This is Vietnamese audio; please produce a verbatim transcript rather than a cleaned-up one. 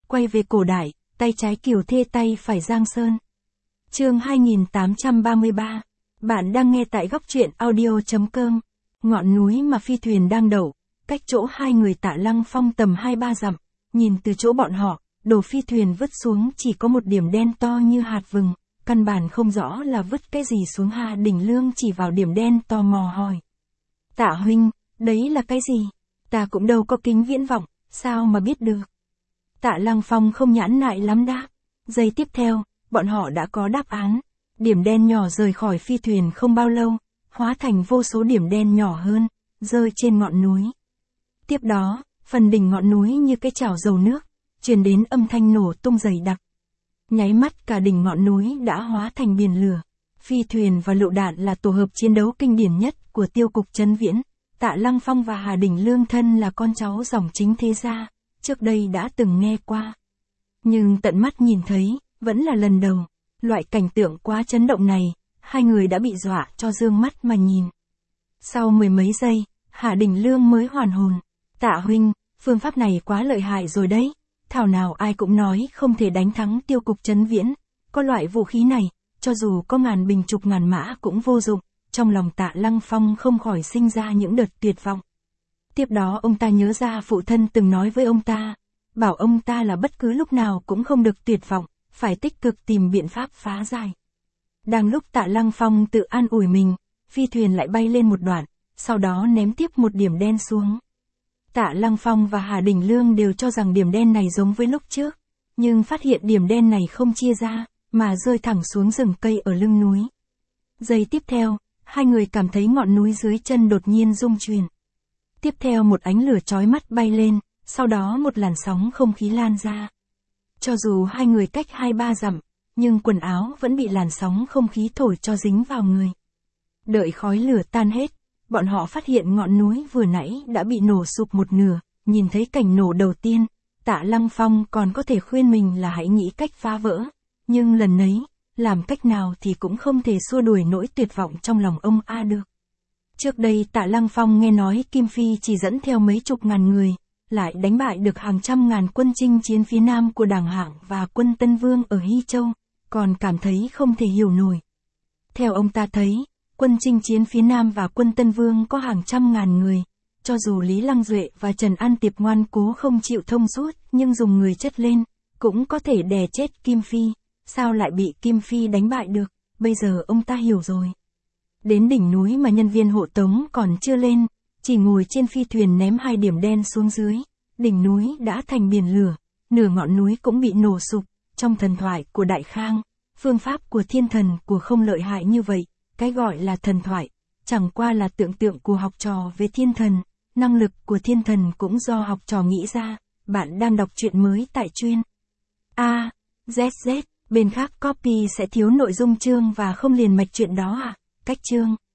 quay về cổ đại, tay trái Kiều Thê tay phải Giang Sơn. Chương hai nghìn tám trăm ba mươi ba. Bạn đang nghe tại góc truyện audio chấm com. Ngọn núi mà phi thuyền đang đậu, cách chỗ hai người Tạ Lăng Phong tầm hai ba dặm, nhìn từ chỗ bọn họ, đồ phi thuyền vứt xuống chỉ có một điểm đen to như hạt vừng, căn bản không rõ là vứt cái gì xuống. Hà Đình Lương chỉ vào điểm đen tò mò hỏi. Tạ huynh, đấy là cái gì? Ta cũng đâu có kính viễn vọng, sao mà biết được? Tạ Lăng Phong không nhãn nại lắm đáp. Giây tiếp theo, bọn họ đã có đáp án. Điểm đen nhỏ rời khỏi phi thuyền không bao lâu, hóa thành vô số điểm đen nhỏ hơn, rơi trên ngọn núi. Tiếp đó, phần đỉnh ngọn núi như cái chảo dầu nước, truyền đến âm thanh nổ tung dày đặc. Nháy mắt cả đỉnh ngọn núi đã hóa thành biển lửa. Phi thuyền và lựu đạn là tổ hợp chiến đấu kinh điển nhất của tiêu cục Trấn Viễn. Tạ Lăng Phong và Hà Đình Lương thân là con cháu dòng chính thế gia, trước đây đã từng nghe qua. Nhưng tận mắt nhìn thấy, vẫn là lần đầu. Loại cảnh tượng quá chấn động này, hai người đã bị dọa cho dương mắt mà nhìn. Sau mười mấy giây, Hà Đình Lương mới hoàn hồn. Tạ huynh, phương pháp này quá lợi hại rồi đấy. Thảo nào ai cũng nói không thể đánh thắng tiêu cục Trấn Viễn. Có loại vũ khí này, cho dù có ngàn bình chục ngàn mã cũng vô dụng. Trong lòng Tạ Lăng Phong không khỏi sinh ra những đợt tuyệt vọng. Tiếp đó ông ta nhớ ra phụ thân từng nói với ông ta, bảo ông ta là bất cứ lúc nào cũng không được tuyệt vọng, phải tích cực tìm biện pháp phá giải. Đang lúc Tạ Lăng Phong tự an ủi mình, phi thuyền lại bay lên một đoạn, sau đó ném tiếp một điểm đen xuống. Tạ Lăng Phong và Hà Đình Lương đều cho rằng điểm đen này giống với lúc trước, nhưng phát hiện điểm đen này không chia ra, mà rơi thẳng xuống rừng cây ở lưng núi. Giây tiếp theo, hai người cảm thấy ngọn núi dưới chân đột nhiên rung chuyển. Tiếp theo một ánh lửa chói mắt bay lên, sau đó một làn sóng không khí lan ra. Cho dù hai người cách hai ba dặm, nhưng quần áo vẫn bị làn sóng không khí thổi cho dính vào người. Đợi khói lửa tan hết, bọn họ phát hiện ngọn núi vừa nãy đã bị nổ sụp một nửa. Nhìn thấy cảnh nổ đầu tiên, Tạ Lăng Phong còn có thể khuyên mình là hãy nghĩ cách phá vỡ. Nhưng lần nấy, làm cách nào thì cũng không thể xua đuổi nỗi tuyệt vọng trong lòng ông A được. Trước đây Tạ Lăng Phong nghe nói Kim Phi chỉ dẫn theo mấy chục ngàn người, lại đánh bại được hàng trăm ngàn quân chinh chiến phía nam của Đảng Hạng và quân Tân Vương ở Hy Châu, còn cảm thấy không thể hiểu nổi. Theo ông ta thấy, quân chinh chiến phía nam và quân Tân Vương có hàng trăm ngàn người, cho dù Lý Lăng Duệ và Trần An Tiệp ngoan cố không chịu thông suốt, nhưng dùng người chất lên, cũng có thể đè chết Kim Phi. Sao lại bị Kim Phi đánh bại được? Bây giờ ông ta hiểu rồi. Đến đỉnh núi mà nhân viên hộ tống còn chưa lên, chỉ ngồi trên phi thuyền ném hai điểm đen xuống dưới, đỉnh núi đã thành biển lửa, nửa ngọn núi cũng bị nổ sụp. Trong thần thoại của Đại Khang, phương pháp của thiên thần của không lợi hại như vậy. Cái gọi là thần thoại, chẳng qua là tưởng tượng của học trò về thiên thần, năng lực của thiên thần cũng do học trò nghĩ ra. Bạn đang đọc truyện mới tại chuyên A, Z Z. Bên khác copy sẽ thiếu nội dung chương và không liền mạch chuyện đó à? Cách chương